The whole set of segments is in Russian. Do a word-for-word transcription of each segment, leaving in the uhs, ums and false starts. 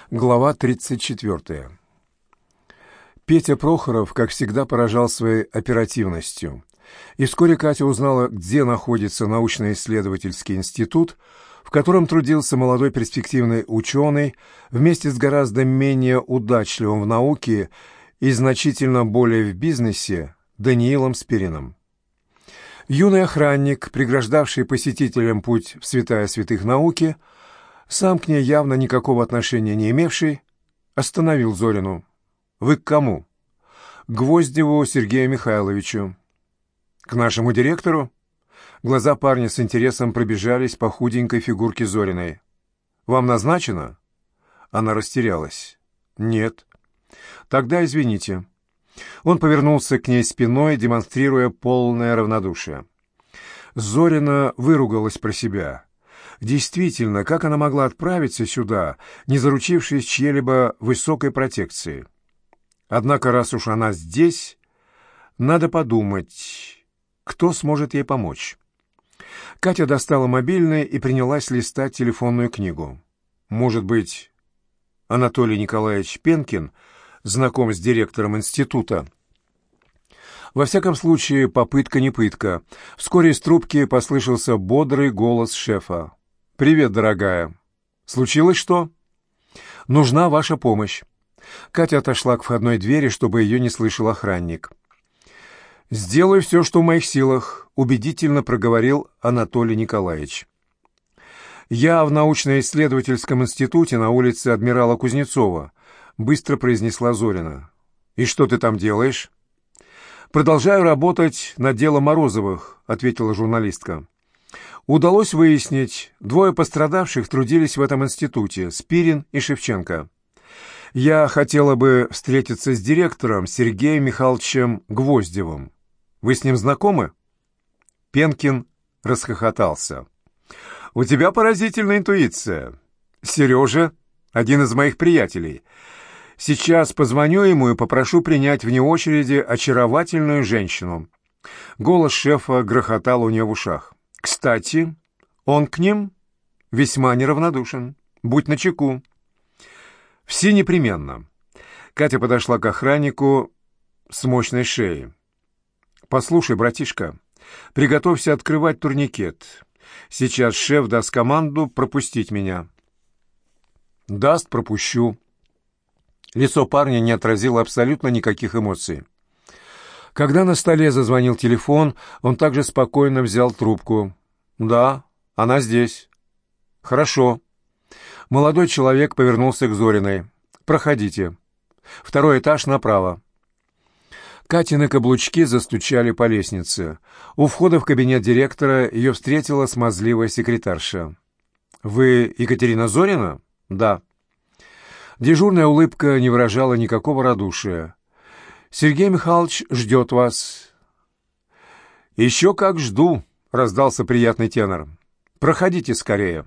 Глава тридцать четвертая. Петя Прохоров, как всегда, поражал своей оперативностью. И вскоре Катя узнала, где находится научно-исследовательский институт, в котором трудился молодой перспективный ученый вместе с гораздо менее удачливым в науке и значительно более в бизнесе Даниилом Спириным. Юный охранник, преграждавший посетителям путь в святая святых науки, сам к ней явно никакого отношения не имевший, остановил Зорину. «Вы к кому?» «К Гвоздеву Сергею Михайловичу». «К нашему директору?» Глаза парня с интересом пробежались по худенькой фигурке Зориной. «Вам назначено?» Она растерялась. «Нет». «Тогда извините». Он повернулся к ней спиной, демонстрируя полное равнодушие. Зорина выругалась про себя. Действительно, как она могла отправиться сюда, не заручившись чьей-либо высокой протекцией? Однако, раз уж она здесь, надо подумать, кто сможет ей помочь. Катя достала мобильный и принялась листать телефонную книгу. Может быть, Анатолий Николаевич Пенкин знаком с директором института? Во всяком случае, попытка не пытка. Вскоре из трубки послышался бодрый голос шефа. «Привет, дорогая. Случилось что?» «Нужна ваша помощь». Катя отошла к входной двери, чтобы ее не слышал охранник. «Сделаю все, что в моих силах», — убедительно проговорил Анатолий Николаевич. «Я в научно-исследовательском институте на улице Адмирала Кузнецова», — быстро произнесла Зорина. «И что ты там делаешь?» «Продолжаю работать над делом Морозовых», — ответила журналистка. «Удалось выяснить, двое пострадавших трудились в этом институте — Спирин и Шевченко. Я хотела бы встретиться с директором Сергеем Михайловичем Гвоздевым. Вы с ним знакомы?» Пенкин расхохотался. «У тебя поразительная интуиция. Сережа — один из моих приятелей. Сейчас позвоню ему и попрошу принять вне очереди очаровательную женщину». Голос шефа грохотал у нее в ушах. «Кстати, он к ним весьма неравнодушен. Будь начеку». «Все непременно». Катя подошла к охраннику с мощной шеей. «Послушай, братишка, приготовься открывать турникет. Сейчас шеф даст команду пропустить меня». «Даст, пропущу». Лицо парня не отразило абсолютно никаких эмоций. Когда на столе зазвонил телефон, он также спокойно взял трубку. «Да, она здесь». «Хорошо». Молодой человек повернулся к Зориной. «Проходите. Второй этаж направо». Катины каблучки застучали по лестнице. У входа в кабинет директора ее встретила смазливая секретарша. «Вы Екатерина Зорина?» «Да». Дежурная улыбка не выражала никакого радушия. «Сергей Михайлович ждет вас». «Еще как жду», — раздался приятный тенор. «Проходите скорее».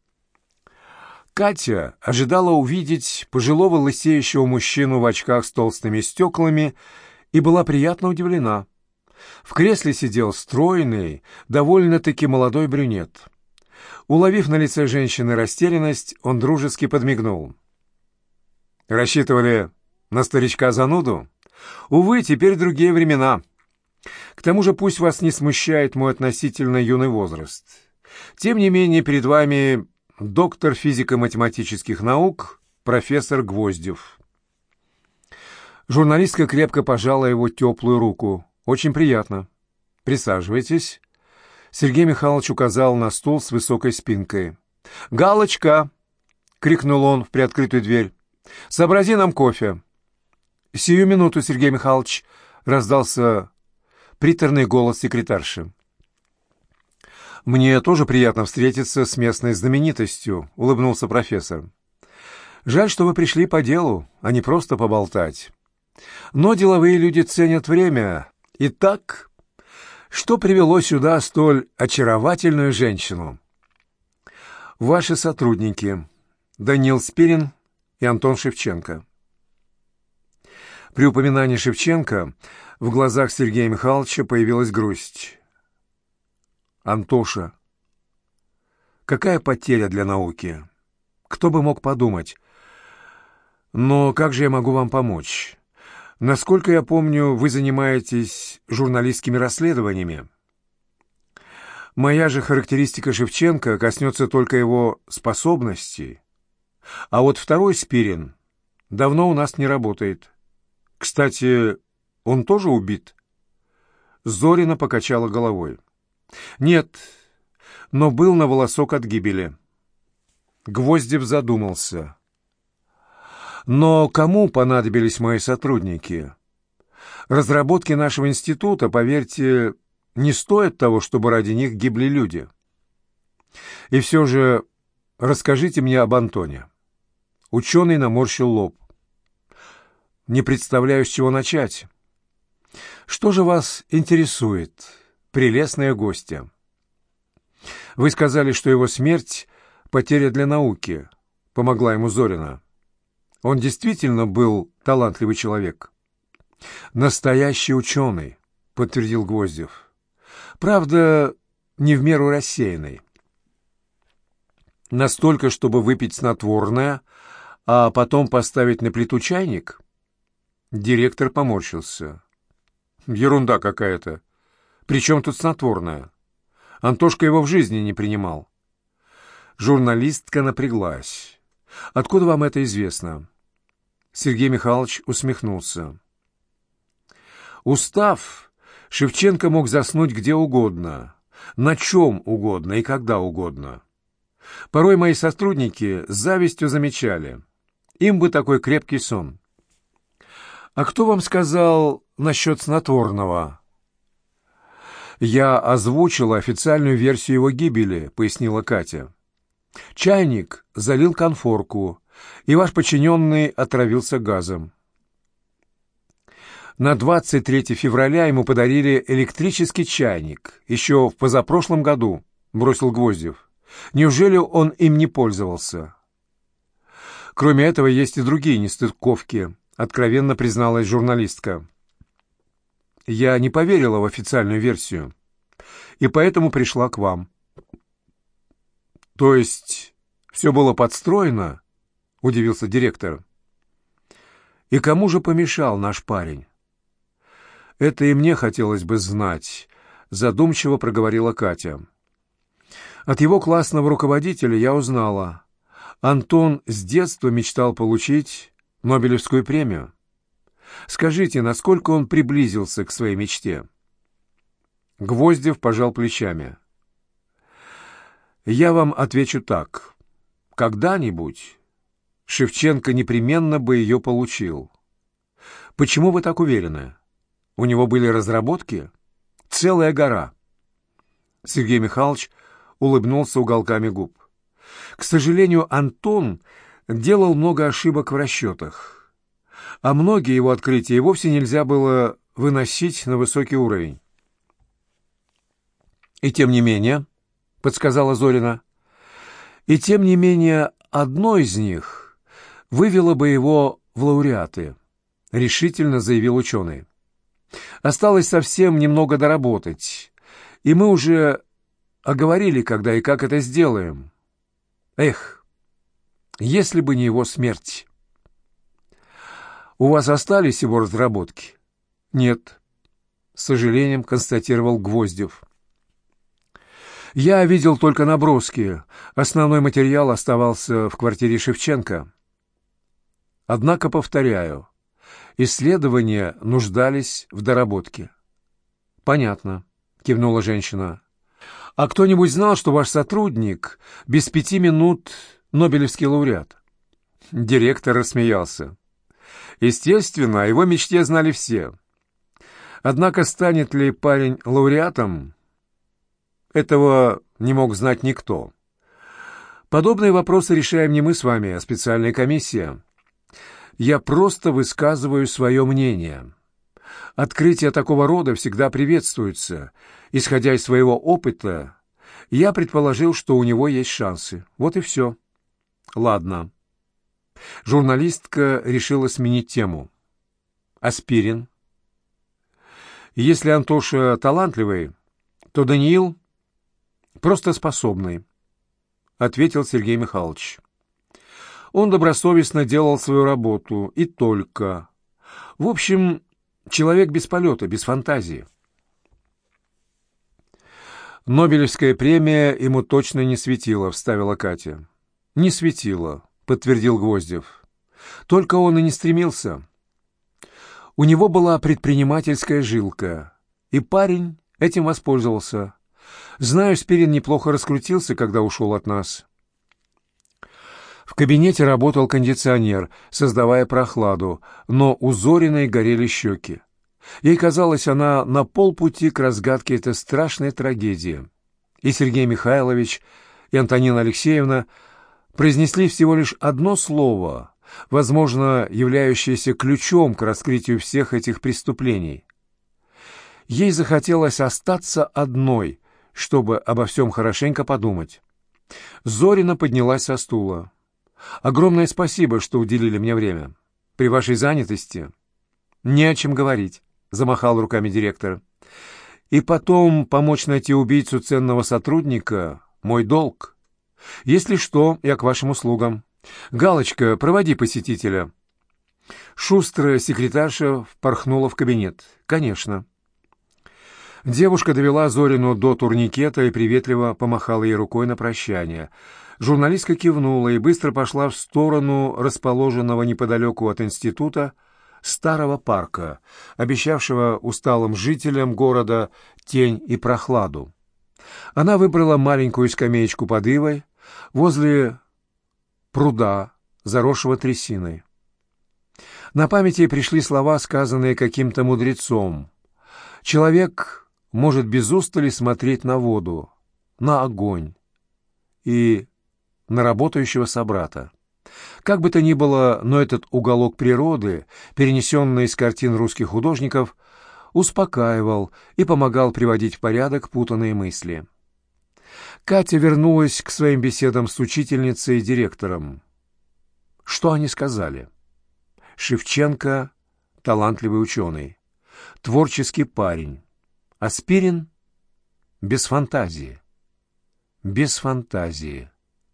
Катя ожидала увидеть пожилого лысеющего мужчину в очках с толстыми стеклами и была приятно удивлена. В кресле сидел стройный, довольно-таки молодой брюнет. Уловив на лице женщины растерянность, он дружески подмигнул. «Рассчитывали на старичка-зануду? Увы, теперь другие времена. К тому же пусть вас не смущает мой относительно юный возраст. Тем не менее, перед вами доктор физико-математических наук, профессор Гвоздев». Журналистка крепко пожала его теплую руку. «Очень приятно. Присаживайтесь». Сергей Михайлович указал на стул с высокой спинкой. «Галочка!» — крикнул он в приоткрытую дверь. «Сообрази нам кофе». «Сию минуту, Сергей Михайлович», — раздался приторный голос секретарши. «Мне тоже приятно встретиться с местной знаменитостью», — улыбнулся профессор. «Жаль, что вы пришли по делу, а не просто поболтать. Но деловые люди ценят время. Итак, что привело сюда столь очаровательную женщину?» «Ваши сотрудники, Даниил Спирин и Антон Шевченко». При упоминании Шевченко в глазах Сергея Михайловича появилась грусть. «Антоша, какая потеря для науки! Кто бы мог подумать? Но как же я могу вам помочь? Насколько я помню, вы занимаетесь журналистскими расследованиями. Моя же характеристика Шевченко коснется только его способностей. А вот второй Спирин давно у нас не работает. Кстати, он тоже убит?» Зорина покачала головой. «Нет, но был на волосок от гибели». Гвоздев задумался. «Но кому понадобились мои сотрудники? Разработки нашего института, поверьте, не стоят того, чтобы ради них гибли люди. И все же расскажите мне об Антоне». Ученый наморщил лоб. «Не представляю, с чего начать. Что же вас интересует, прелестная гостья? Вы сказали, что его смерть — потеря для науки», — помогла ему Зорина. «Он действительно был талантливый человек». «Настоящий ученый», — подтвердил Гвоздев. «Правда, не в меру рассеянный. Настолько, чтобы выпить снотворное, а потом поставить на плиту чайник?» Директор поморщился. «Ерунда какая-то. При чем тут снотворное? Антошка его в жизни не принимал». Журналистка напряглась. «Откуда вам это известно?» Сергей Михайлович усмехнулся. «Устав, Шевченко мог заснуть где угодно, на чем угодно и когда угодно. Порой мои сотрудники с завистью замечали. Им бы такой крепкий сон». «А кто вам сказал насчет снотворного?» «Я озвучила официальную версию его гибели», — пояснила Катя. «Чайник залил конфорку, и ваш подчиненный отравился газом. На двадцать третье февраля ему подарили электрический чайник, еще в позапрошлом году», — бросил Гвоздев. «Неужели он им не пользовался?» «Кроме этого, есть и другие нестыковки», — откровенно призналась журналистка. «Я не поверила в официальную версию, и поэтому пришла к вам». «То есть все было подстроено?» — удивился директор. «И кому же помешал наш парень?» «Это и мне хотелось бы знать», — задумчиво проговорила Катя. «От его классного руководителя я узнала. Антон с детства мечтал получить Нобелевскую премию. Скажите, насколько он приблизился к своей мечте?» Гвоздев пожал плечами. «Я вам отвечу так. Когда-нибудь Шевченко непременно бы ее получил. Почему вы так уверены? У него были разработки? Целая гора». Сергей Михайлович улыбнулся уголками губ. «К сожалению, Антон делал много ошибок в расчетах, а многие его открытия и вовсе нельзя было выносить на высокий уровень». «И тем не менее», — подсказала Зорина, — «и тем не менее одно из них вывело бы его в лауреаты», — решительно заявил ученый. «Осталось совсем немного доработать, и мы уже оговорили, когда и как это сделаем. Эх, если бы не его смерть». «У вас остались его разработки?» «Нет», — с сожалением констатировал Гвоздев. «Я видел только наброски. Основной материал оставался в квартире Шевченко. Однако, повторяю, исследования нуждались в доработке». «Понятно», — кивнула женщина. «А кто-нибудь знал, что ваш сотрудник без пяти минут Нобелевский лауреат?» Директор рассмеялся. «Естественно, о его мечте знали все. Однако станет ли парень лауреатом, этого не мог знать никто. Подобные вопросы решаем не мы с вами, а специальная комиссия. Я просто высказываю свое мнение. Открытия такого рода всегда приветствуются. Исходя из своего опыта, я предположил, что у него есть шансы. Вот и все». «Ладно». Журналистка решила сменить тему. «Аспирин. Если Антоша талантливый, то Даниил просто способный», — ответил Сергей Михайлович. Он добросовестно делал свою работу, и только. В общем, человек без полета, без фантазии. «Нобелевская премия ему точно не светила», — вставила Катя. «Не светила», — подтвердил Гвоздев. «Только он и не стремился. У него была предпринимательская жилка, и парень этим воспользовался. Знаю, Спирин неплохо раскрутился, когда ушел от нас». В кабинете работал кондиционер, создавая прохладу, но у Зориной горели щеки. Ей казалось, она на полпути к разгадке этой страшной трагедии. И Сергей Михайлович, и Антонина Алексеевна произнесли всего лишь одно слово, возможно, являющееся ключом к раскрытию всех этих преступлений. Ей захотелось остаться одной, чтобы обо всем хорошенько подумать. Зорина поднялась со стула. «Огромное спасибо, что уделили мне время. При вашей занятости не о чем говорить», — замахал руками директор. «И потом помочь найти убийцу ценного сотрудника — мой долг. Если что, я к вашим услугам. Галочка, проводи посетителя». Шустрая секретарша впорхнула в кабинет. «Конечно». Девушка довела Зорину до турникета и приветливо помахала ей рукой на прощание. Журналистка кивнула и быстро пошла в сторону расположенного неподалеку от института старого парка, обещавшего усталым жителям города тень и прохладу. Она выбрала маленькую скамеечку под ивой возле пруда, заросшего трясиной. На память ей пришли слова, сказанные каким-то мудрецом. «Человек может без устали смотреть на воду, на огонь и на работающего собрата. Как бы то ни было, но этот уголок природы, перенесенный из картин русских художников, успокаивал и помогал приводить в порядок путанные мысли». Катя вернулась к своим беседам с учительницей и директором. Что они сказали? Шевченко — талантливый ученый, творческий парень, а Спирин — без фантазии. Без фантазии.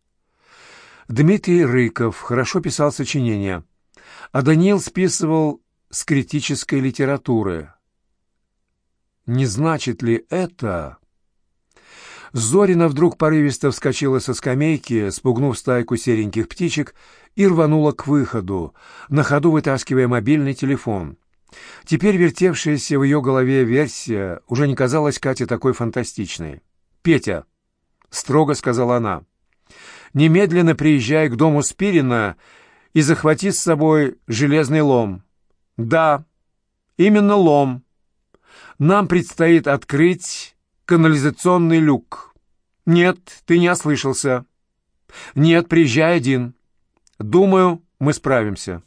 Дмитрий Рыков хорошо писал сочинения, а Даниил списывал с критической литературы. Не значит ли это... Зорина вдруг порывисто вскочила со скамейки, спугнув стайку сереньких птичек, и рванула к выходу, на ходу вытаскивая мобильный телефон. Теперь вертевшаяся в ее голове версия уже не казалась Кате такой фантастичной. «Петя», — строго сказала она, — «немедленно приезжай к дому Спирина и захвати с собой железный лом». «Да, именно лом. Нам предстоит открыть канализационный люк». «Нет, ты не ослышался». «Нет, приезжай один. Думаю, мы справимся».